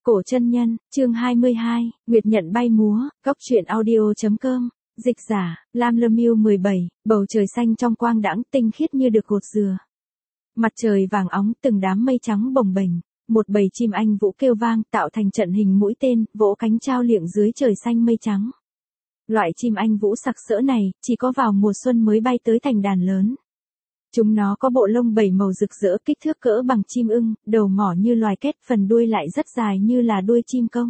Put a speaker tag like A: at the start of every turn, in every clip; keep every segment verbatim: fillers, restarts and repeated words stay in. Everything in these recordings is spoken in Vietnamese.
A: Cổ chân nhân, chương hai mươi hai, Nguyệt nhận bay múa, góc truyện audio.com, dịch giả, Lam Lâm Miêu mười bảy, bầu trời xanh trong quang đãng tinh khiết như được gột dừa. Mặt trời vàng óng từng đám mây trắng bồng bềnh, một bầy chim anh vũ kêu vang tạo thành trận hình mũi tên, vỗ cánh trao liệng dưới trời xanh mây trắng. Loại chim anh vũ sặc sỡ này, chỉ có vào mùa xuân mới bay tới thành đàn lớn. Chúng nó có bộ lông bảy màu rực rỡ, kích thước cỡ bằng chim ưng, đầu ngỏ như loài két, phần đuôi lại rất dài như là đuôi chim công.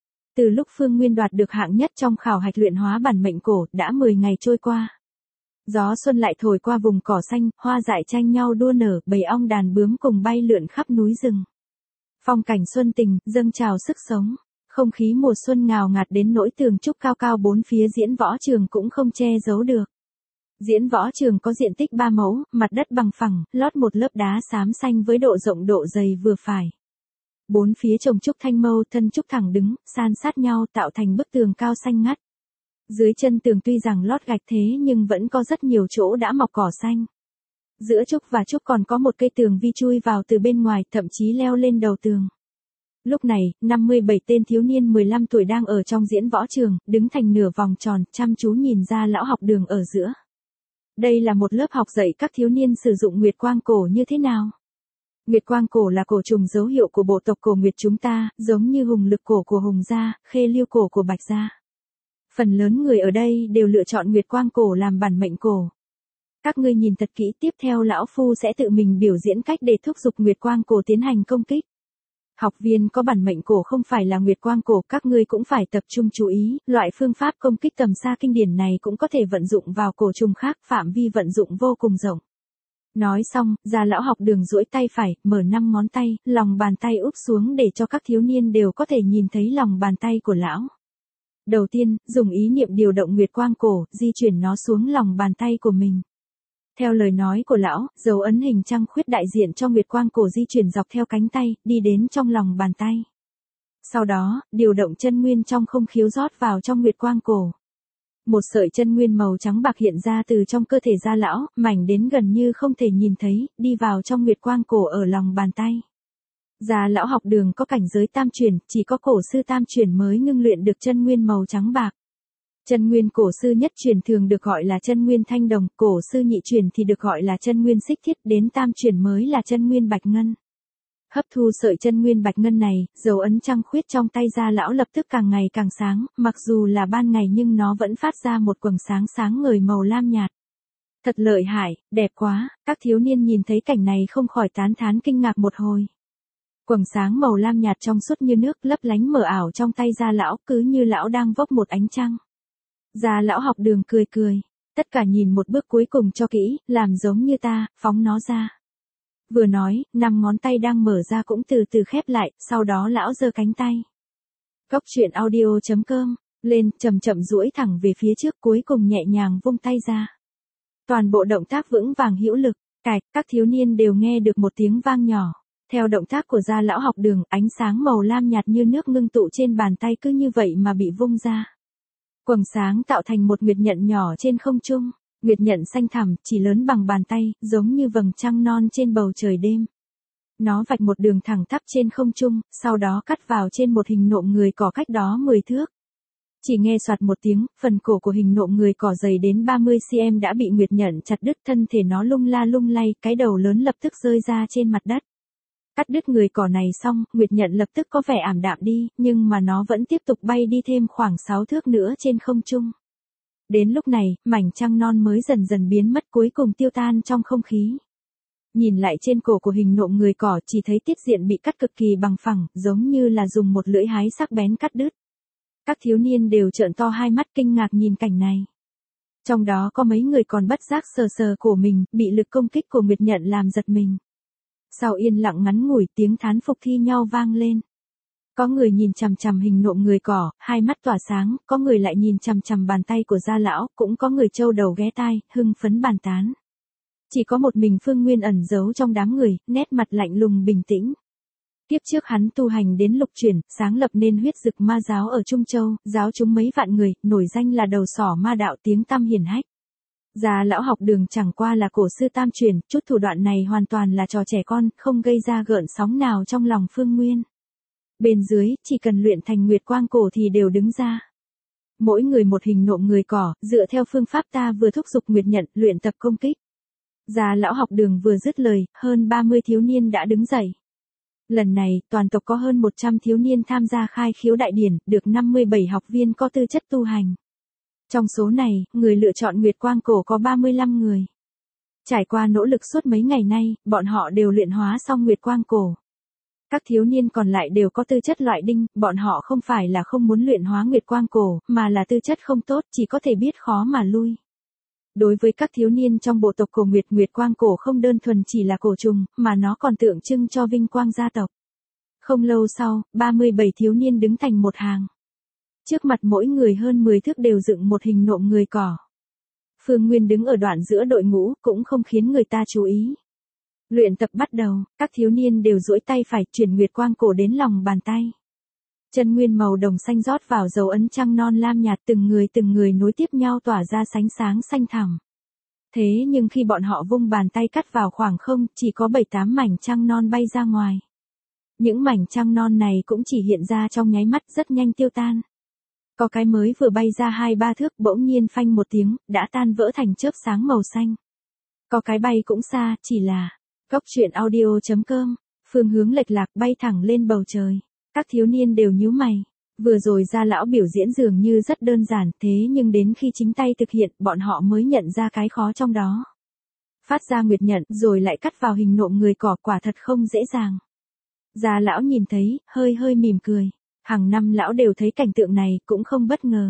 A: Từ lúc Phương Nguyên đoạt được hạng nhất trong khảo hạch luyện hóa bản mệnh cổ, đã mười ngày trôi qua. Gió xuân lại thổi qua vùng cỏ xanh, hoa dại tranh nhau đua nở, bầy ong đàn bướm cùng bay lượn khắp núi rừng. Phong cảnh xuân tình, dâng trào sức sống. Không khí mùa xuân ngào ngạt đến nỗi tường trúc cao cao bốn phía diễn võ trường cũng không che giấu được. Diễn võ trường có diện tích ba mẫu, mặt đất bằng phẳng, lót một lớp đá xám xanh với độ rộng độ dày vừa phải. Bốn phía trồng trúc thanh mâu, thân trúc thẳng đứng, san sát nhau tạo thành bức tường cao xanh ngắt. Dưới chân tường tuy rằng lót gạch thế nhưng vẫn có rất nhiều chỗ đã mọc cỏ xanh. Giữa trúc và trúc còn có một cây tường vi chui vào từ bên ngoài, thậm chí leo lên đầu tường. Lúc này, năm mươi bảy tên thiếu niên mười lăm tuổi đang ở trong diễn võ trường, đứng thành nửa vòng tròn, chăm chú nhìn ra lão học đường ở giữa. Đây là một lớp học dạy các thiếu niên sử dụng nguyệt quang cổ như thế nào. Nguyệt quang cổ là cổ trùng dấu hiệu của bộ tộc cổ Nguyệt chúng ta, giống như hùng lực cổ của Hùng gia, khê liêu cổ của Bạch gia. Phần lớn người ở đây đều lựa chọn nguyệt quang cổ làm bản mệnh cổ. Các ngươi nhìn thật kỹ, tiếp theo lão phu sẽ tự mình biểu diễn cách để thúc giục nguyệt quang cổ tiến hành công kích. Học viên có bản mệnh cổ không phải là nguyệt quang cổ, các ngươi cũng phải tập trung chú ý, loại phương pháp công kích tầm xa kinh điển này cũng có thể vận dụng vào cổ trùng khác, phạm vi vận dụng vô cùng rộng. Nói xong, Gia lão học đường duỗi tay phải, mở năm ngón tay, lòng bàn tay úp xuống để cho các thiếu niên đều có thể nhìn thấy lòng bàn tay của lão. Đầu tiên, dùng ý niệm điều động nguyệt quang cổ, di chuyển nó xuống lòng bàn tay của mình. Theo lời nói của lão, dấu ấn hình trăng khuyết đại diện cho nguyệt quang cổ di chuyển dọc theo cánh tay, đi đến trong lòng bàn tay. Sau đó, điều động chân nguyên trong không khiếu rót vào trong nguyệt quang cổ. Một sợi chân nguyên màu trắng bạc hiện ra từ trong cơ thể Gia lão, mảnh đến gần như không thể nhìn thấy, đi vào trong nguyệt quang cổ ở lòng bàn tay. Gia lão học đường có cảnh giới tam chuyển, chỉ có cổ sư tam chuyển mới ngưng luyện được chân nguyên màu trắng bạc. Chân nguyên cổ sư nhất truyền thường được gọi là chân nguyên thanh đồng, cổ sư nhị truyền thì được gọi là chân nguyên xích thiết, đến tam truyền mới là chân nguyên bạch ngân. Hấp thu sợi chân nguyên bạch ngân này, dấu ấn trăng khuyết trong tay Gia lão lập tức càng ngày càng sáng, mặc dù là ban ngày nhưng nó vẫn phát ra một quầng sáng sáng ngời màu lam nhạt. Thật lợi hại, đẹp quá, các thiếu niên nhìn thấy cảnh này không khỏi tán thán kinh ngạc một hồi. Quầng sáng màu lam nhạt trong suốt như nước, lấp lánh mờ ảo trong tay Gia lão, cứ như lão đang vốc một ánh trăng. Gia lão học đường cười cười, tất cả nhìn một bước cuối cùng cho kỹ, làm giống như ta, phóng nó ra. Vừa nói, năm ngón tay đang mở ra cũng từ từ khép lại, sau đó lão giơ cánh tay. Góc truyện audio.com, lên, chậm chậm duỗi thẳng về phía trước, cuối cùng nhẹ nhàng vung tay ra. Toàn bộ động tác vững vàng hữu lực, cạch, các thiếu niên đều nghe được một tiếng vang nhỏ. Theo động tác của Gia lão học đường, ánh sáng màu lam nhạt như nước ngưng tụ trên bàn tay cứ như vậy mà bị vung ra. Quầng sáng tạo thành một nguyệt nhận nhỏ trên không trung, nguyệt nhận xanh thẳm, chỉ lớn bằng bàn tay, giống như vầng trăng non trên bầu trời đêm. Nó vạch một đường thẳng tắp trên không trung, sau đó cắt vào trên một hình nộm người cỏ cách đó mười thước. Chỉ nghe soạt một tiếng, phần cổ của hình nộm người cỏ dày đến ba mươi xăng-ti-mét đã bị nguyệt nhận chặt đứt, thân thể nó lung la lung lay, cái đầu lớn lập tức rơi ra trên mặt đất. Cắt đứt người cỏ này xong, nguyệt nhận lập tức có vẻ ảm đạm đi, nhưng mà nó vẫn tiếp tục bay đi thêm khoảng sáu thước nữa trên không trung. Đến lúc này, mảnh trăng non mới dần dần biến mất, cuối cùng tiêu tan trong không khí. Nhìn lại trên cổ của hình nộm người cỏ, chỉ thấy tiết diện bị cắt cực kỳ bằng phẳng, giống như là dùng một lưỡi hái sắc bén cắt đứt. Các thiếu niên đều trợn to hai mắt kinh ngạc nhìn cảnh này. Trong đó có mấy người còn bất giác sờ sờ cổ mình, bị lực công kích của nguyệt nhận làm giật mình. Sau yên lặng ngắn ngủi, tiếng thán phục thi nhau vang lên. Có người nhìn chằm chằm hình nộm người cỏ, hai mắt tỏa sáng, có người lại nhìn chằm chằm bàn tay của Gia lão, cũng có người trâu đầu ghé tai, hưng phấn bàn tán. Chỉ có một mình Phương Nguyên ẩn giấu trong đám người, nét mặt lạnh lùng bình tĩnh. Kiếp trước hắn tu hành đến lục chuyển, sáng lập nên huyết dực ma giáo ở Trung Châu, giáo chúng mấy vạn người, nổi danh là đầu sỏ ma đạo, tiếng tăm hiển hách. Gia lão học đường chẳng qua là cổ sư tam truyền, chút thủ đoạn này hoàn toàn là trò trẻ con, không gây ra gợn sóng nào trong lòng Phương Nguyên. Bên dưới, chỉ cần luyện thành nguyệt quang cổ thì đều đứng ra. Mỗi người một hình nộm người cỏ, dựa theo phương pháp ta vừa thúc giục nguyệt nhận, luyện tập công kích. Già lão học đường vừa dứt lời, hơn ba mươi thiếu niên đã đứng dậy. Lần này, toàn tộc có hơn một trăm thiếu niên tham gia khai khiếu đại điển, được năm mươi bảy học viên có tư chất tu hành. Trong số này, người lựa chọn nguyệt quang cổ có ba mươi lăm người. Trải qua nỗ lực suốt mấy ngày nay, bọn họ đều luyện hóa xong nguyệt quang cổ. Các thiếu niên còn lại đều có tư chất loại đinh, bọn họ không phải là không muốn luyện hóa nguyệt quang cổ, mà là tư chất không tốt, chỉ có thể biết khó mà lui. Đối với các thiếu niên trong bộ tộc cổ nguyệt, nguyệt quang cổ không đơn thuần chỉ là cổ trùng, mà nó còn tượng trưng cho vinh quang gia tộc. Không lâu sau, ba mươi bảy thiếu niên đứng thành một hàng. Trước mặt mỗi người hơn mười thước đều dựng một hình nộm người cỏ. Phương Nguyên đứng ở đoạn giữa đội ngũ, cũng không khiến người ta chú ý. Luyện tập bắt đầu, các thiếu niên đều duỗi tay phải chuyển nguyệt quang cổ đến lòng bàn tay. Chân nguyên màu đồng xanh rót vào dấu ấn trăng non lam nhạt, từng người từng người nối tiếp nhau tỏa ra sánh sáng xanh thẳm. Thế nhưng khi bọn họ vung bàn tay cắt vào khoảng không, chỉ có bảy tám mảnh trăng non bay ra ngoài. Những mảnh trăng non này cũng chỉ hiện ra trong nháy mắt, rất nhanh tiêu tan. Có cái mới vừa bay ra hai ba thước, bỗng nhiên phanh một tiếng, đã tan vỡ thành chớp sáng màu xanh. Có cái bay cũng xa, chỉ là Cốc truyện audio chấm com, phương hướng lệch lạc, bay thẳng lên bầu trời. Các thiếu niên đều nhíu mày. Vừa rồi Gia lão biểu diễn dường như rất đơn giản, thế nhưng đến khi chính tay thực hiện, bọn họ mới nhận ra cái khó trong đó. Phát ra nguyệt nhận, rồi lại cắt vào hình nộm người cỏ, quả thật không dễ dàng. Gia lão nhìn thấy, hơi hơi mỉm cười. Hàng năm lão đều thấy cảnh tượng này, cũng không bất ngờ.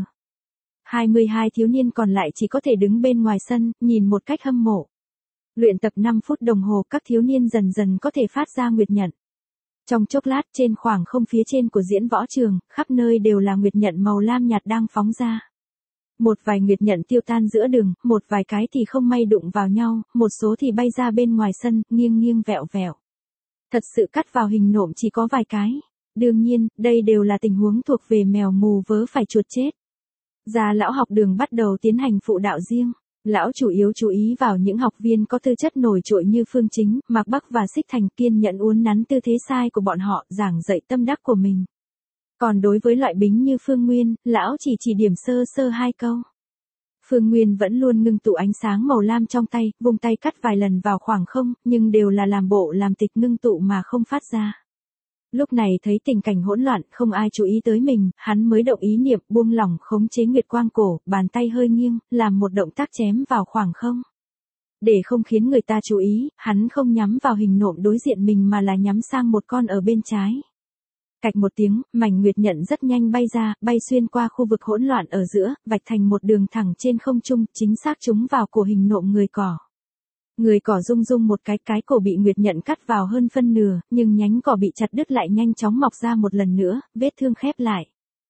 A: hai mươi hai thiếu niên còn lại chỉ có thể đứng bên ngoài sân, nhìn một cách hâm mộ. Luyện tập năm phút đồng hồ, các thiếu niên dần dần có thể phát ra nguyệt nhận. Trong chốc lát, trên khoảng không phía trên của diễn võ trường, khắp nơi đều là nguyệt nhận màu lam nhạt đang phóng ra. Một vài nguyệt nhận tiêu tan giữa đường, một vài cái thì không may đụng vào nhau, một số thì bay ra bên ngoài sân, nghiêng nghiêng vẹo vẹo. Thật sự cắt vào hình nộm chỉ có vài cái. Đương nhiên, đây đều là tình huống thuộc về mèo mù vớ phải chuột chết. Già lão học đường bắt đầu tiến hành phụ đạo riêng. Lão chủ yếu chú ý vào những học viên có tư chất nổi trội như Phương Chính, Mạc Bắc và Xích Thành, kiên nhẫn uốn nắn tư thế sai của bọn họ, giảng dạy tâm đắc của mình. Còn đối với loại bính như Phương Nguyên, lão chỉ chỉ điểm sơ sơ hai câu. Phương Nguyên vẫn luôn ngưng tụ ánh sáng màu lam trong tay, vùng tay cắt vài lần vào khoảng không, nhưng đều là làm bộ làm tịch ngưng tụ mà không phát ra. Lúc này thấy tình cảnh hỗn loạn, không ai chú ý tới mình, hắn mới động ý niệm buông lỏng khống chế nguyệt quang cổ, bàn tay hơi nghiêng, làm một động tác chém vào khoảng không. Để không khiến người ta chú ý, hắn không nhắm vào hình nộm đối diện mình mà là nhắm sang một con ở bên trái. Cạch một tiếng, mảnh nguyệt nhận rất nhanh bay ra, bay xuyên qua khu vực hỗn loạn ở giữa, vạch thành một đường thẳng trên không trung, chính xác trúng vào cổ hình nộm người cỏ. Người cỏ rung rung một cái, cái cổ bị nguyệt nhận cắt vào hơn phân nửa, nhưng nhánh cỏ bị chặt đứt lại nhanh chóng mọc ra một lần nữa, vết thương khép lại.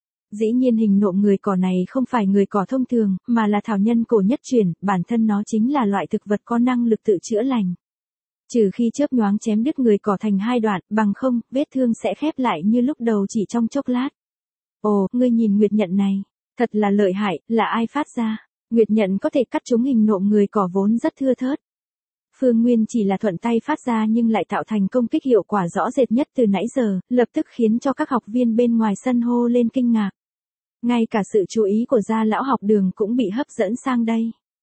A: Dĩ nhiên hình nộm người cỏ này không phải người cỏ thông thường, mà là thảo nhân cổ nhất truyền, bản thân nó chính là loại thực vật có năng lực tự chữa lành. Trừ khi chớp nhoáng chém đứt người cỏ thành hai đoạn, bằng không, vết thương sẽ khép lại như lúc đầu chỉ trong chốc lát. Ồ, ngươi nhìn nguyệt nhận này, thật là lợi hại, là ai phát ra? Nguyệt nhận có thể cắt trúng hình nộm người cỏ vốn rất thưa thớt. Phương Nguyên chỉ là thuận tay phát ra nhưng lại tạo thành công kích hiệu quả rõ rệt nhất từ nãy giờ, lập tức khiến cho các học viên bên ngoài sân hô lên kinh ngạc. Ngay cả sự chú ý của Gia lão học đường cũng bị hấp dẫn sang đây.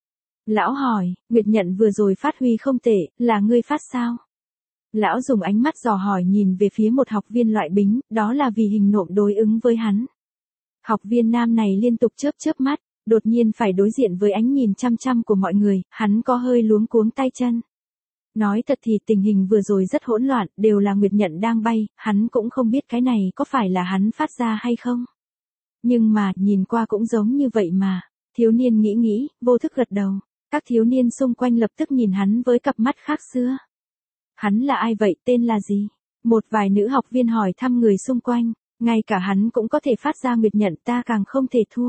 A: Lão hỏi, nguyệt nhận vừa rồi phát huy không tệ, là ngươi phát sao? Lão dùng ánh mắt dò hỏi nhìn về phía một học viên loại bính, đó là vì hình nộm đối ứng với hắn. Học viên nam này liên tục chớp chớp mắt. Đột nhiên phải đối diện với ánh nhìn chăm chăm của mọi người, hắn có hơi luống cuống tay chân. Nói thật thì tình hình vừa rồi rất hỗn loạn, đều là nguyệt nhận đang bay, hắn cũng không biết cái này có phải là hắn phát ra hay không. Nhưng mà, nhìn qua cũng giống như vậy mà. Thiếu niên nghĩ nghĩ, vô thức gật đầu. Các thiếu niên xung quanh lập tức nhìn hắn với cặp mắt khác xưa. Hắn là ai vậy, tên là gì? Một vài nữ học viên hỏi thăm người xung quanh, ngay cả hắn cũng có thể phát ra nguyệt nhận, ta càng không thể thua.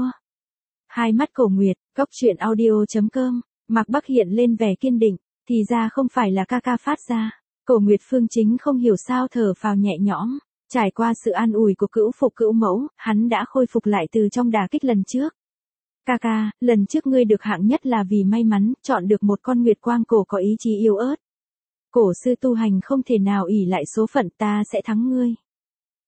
A: Hai mắt cổ nguyệt, Cốc truyện audio chấm com, Mạc Bắc hiện lên vẻ kiên định, thì ra không phải là ca ca phát ra. Cổ nguyệt Phương Chính không hiểu sao thở phào nhẹ nhõm, trải qua sự an ủi của cữu phụ cữu mẫu, hắn đã khôi phục lại từ trong đả kích lần trước. Ca ca, lần trước ngươi được hạng nhất là vì may mắn, chọn được một con nguyệt quang cổ có ý chí yếu ớt. Cổ sư tu hành không thể nào ỷ lại số phận, ta sẽ thắng ngươi.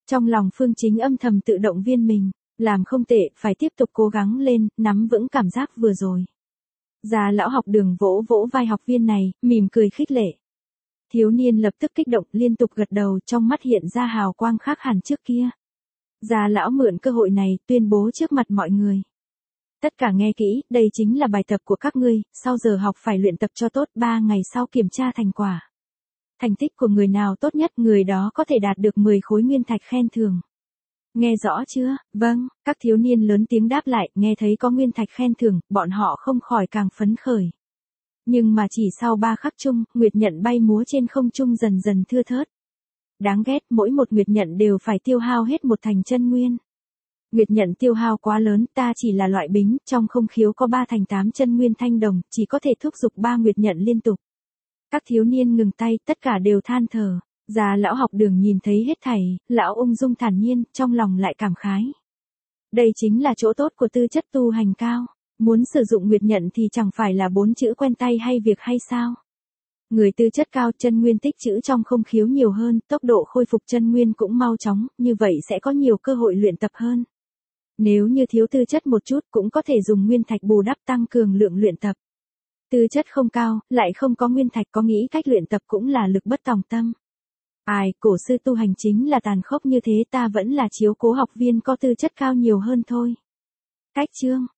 A: Trong lòng Phương Chính âm thầm tự động viên mình, làm không tệ, phải tiếp tục cố gắng lên, nắm vững cảm giác vừa rồi. Già lão học đường vỗ vỗ vai học viên này, mỉm cười khích lệ. Thiếu niên lập tức kích động, liên tục gật đầu, trong mắt hiện ra hào quang khác hẳn trước kia. Già lão mượn cơ hội này, tuyên bố trước mặt mọi người. Tất cả nghe kỹ, đây chính là bài tập của các ngươi, sau giờ học phải luyện tập cho tốt, ba ngày sau kiểm tra thành quả. Thành tích của người nào tốt nhất, người đó có thể đạt được mười khối nguyên thạch khen thưởng. Nghe rõ chưa? Vâng, các thiếu niên lớn tiếng đáp lại, nghe thấy có nguyên thạch khen thưởng, bọn họ không khỏi càng phấn khởi. Nhưng mà chỉ sau ba khắc chung, nguyệt nhận bay múa trên không trung dần dần thưa thớt. Đáng ghét, mỗi một nguyệt nhận đều phải tiêu hao hết một thành chân nguyên. Nguyệt nhận tiêu hao quá lớn, ta chỉ là loại bính, trong không khiếu có ba thành tám chân nguyên thanh đồng, chỉ có thể thúc giục ba nguyệt nhận liên tục. Các thiếu niên ngừng tay, tất cả đều than thở. Già lão học đường nhìn thấy hết thảy, lão ung dung thản nhiên, trong lòng lại cảm khái. Đây chính là chỗ tốt của tư chất tu hành cao. Muốn sử dụng nguyệt nhận thì chẳng phải là bốn chữ quen tay hay việc hay sao? Người tư chất cao, chân nguyên tích trữ trong không khiếu nhiều hơn, tốc độ khôi phục chân nguyên cũng mau chóng, như vậy sẽ có nhiều cơ hội luyện tập hơn. Nếu như thiếu tư chất một chút cũng có thể dùng nguyên thạch bù đắp tăng cường lượng luyện tập. Tư chất không cao, lại không có nguyên thạch, có nghĩ cách luyện tập cũng là lực bất tòng tâm. Ai, cổ sư tu hành chính là tàn khốc như thế, ta vẫn là chiếu cố học viên có tư chất cao nhiều hơn thôi. Cách chương